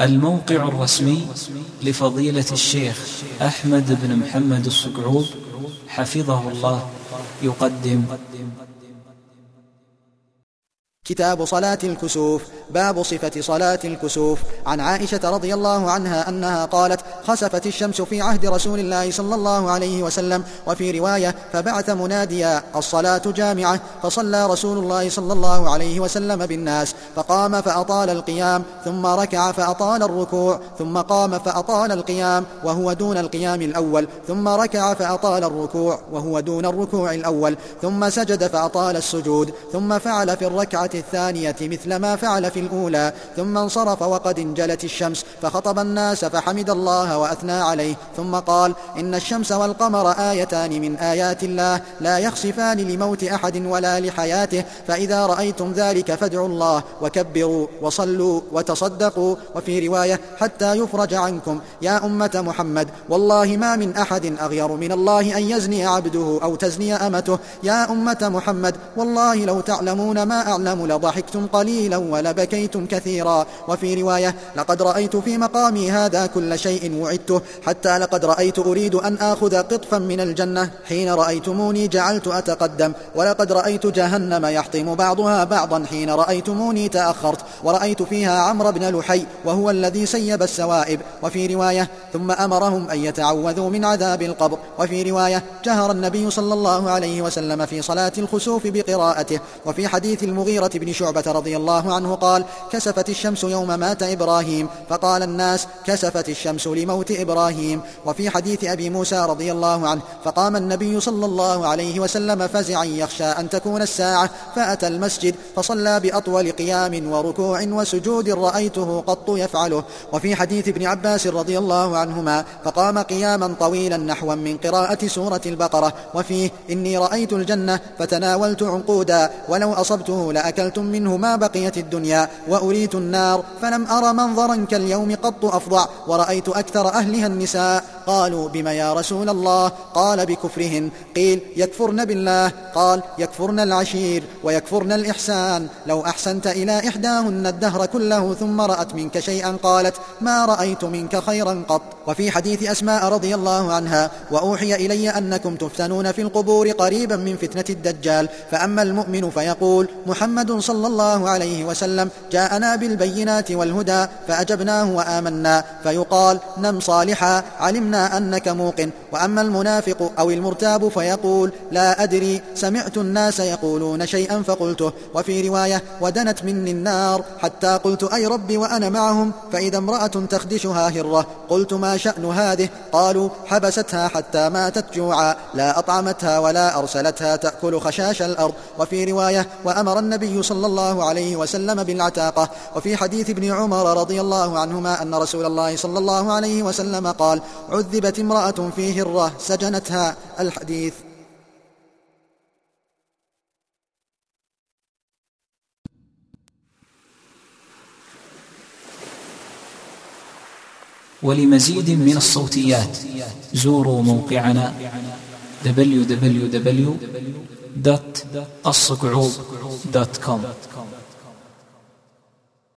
الموقع الرسمي لفضيلة الشيخ أحمد بن محمد الصقعوب حفظه الله يقدم كتاب صلاة الكسوف. باب صفة صلاة الكسوف. عن عائشة رضي الله عنها أنها قالت: خسفت الشمس في عهد رسول الله صلى الله عليه وسلم. وفي رواية: فبعث مناديا: الصلاة جامعة. فصلى رسول الله صلى الله عليه وسلم بالناس، فقام فأطال القيام، ثم ركع فأطال الركوع، ثم قام فأطال القيام وهو دون القيام الأول، ثم ركع فأطال الركوع وهو دون الركوع الأول، ثم سجد فأطال السجود، ثم فعل في الركعة الثانية مثل ما فعل في الأولى، ثم انصرف وقد انجلت الشمس، فخطب الناس فحمد الله وأثنى عليه، ثم قال: إن الشمس والقمر آيتان من آيات الله لا يخسفان لموت أحد ولا لحياته، فإذا رأيتم ذلك فادعوا الله وكبروا وصلوا وتصدقوا. وفي رواية: حتى يفرج عنكم. يا أمة محمد، والله ما من أحد أغير من الله أن يزني عبده أو تزني أمته. يا أمة محمد، والله لو تعلمون ما أعلم لضحكتم قليلا ولبكيتم كثيرا. وفي رواية: لقد رأيت في مقامي هذا كل شيء وعدته، حتى لقد رأيت أريد أن آخذ قطفا من الجنة، حين رأيتموني جعلت أتقدم، ولقد رأيت جهنم يحطم بعضها بعضا حين رأيتموني تأخرت، ورأيت فيها عمرو بن لحي وهو الذي سيب السوائب. وفي رواية: ثم أمرهم أن يتعوذوا من عذاب القبر. وفي رواية: جهر النبي صلى الله عليه وسلم في صلاة الخسوف بقراءته. وفي حديث المغيرة بن شعبة رضي الله عنه قال: كسفت الشمس يوم مات إبراهيم، فقال الناس: كسفت الشمس لموت إبراهيم. وفي حديث أبي موسى رضي الله عنه: فقام النبي صلى الله عليه وسلم فزعا يخشى أن تكون الساعة، فأتى المسجد فصلى بأطول قيام وركوع وسجود رأيته قط يفعله. وفي حديث ابن عباس رضي الله عنهما: فقام قياما طويلا نحوا من قراءة سورة البقرة. وفيه: إني رأيت الجنة فتناولت عنقودا، ولو أصبته لأكلتم منه ما بقيت الدنيا، وأريت النار فلم أر منظرا كاليوم قط أفظع، ورأيت أكثر أهلها النساء. قالوا: بم يا رسول الله؟ قال: بكفرهن. قيل: يكفرن بالله؟ قال: يكفرن العشير ويكفرن الإحسان. لو أحسنت إلى إحداهن الدهر كله ثم رأت منك شيئا قالت: ما رأيت منك خيرا قط. وفي حديث أسماء رضي الله عنها: وأوحي إلي أنكم تفتنون في القبور قريبا من فتنة الدجال، فأما المؤمن فيقول: محمد صلى الله عليه وسلم جاءنا بالبينات والهدى فأجبناه وآمنا، فيقال: نم صالحا علمنا أنك موقن. وأما المنافق أو المرتاب فيقول: لا أدري، سمعت الناس يقولون شيئا فقلته. وفي رواية: ودنت مني النار حتى قلت: أي ربي وأنا معهم، فإذا امرأة تخدشها هرة. قلت: ما شأن هذه؟ قالوا: حبستها حتى ماتت جوعا، لا أطعمتها ولا أرسلتها تأكل خشاش الأرض. وفي رواية: وأمر النبي صلى الله عليه وسلم بالعتاقة. وفي حديث ابن عمر رضي الله عنهما أن رسول الله صلى الله عليه وسلم قال: عذبت امرأة في هرة سجنتها. الحديث. ولمزيد من الصوتيات زوروا موقعنا www.الصقعوب.com.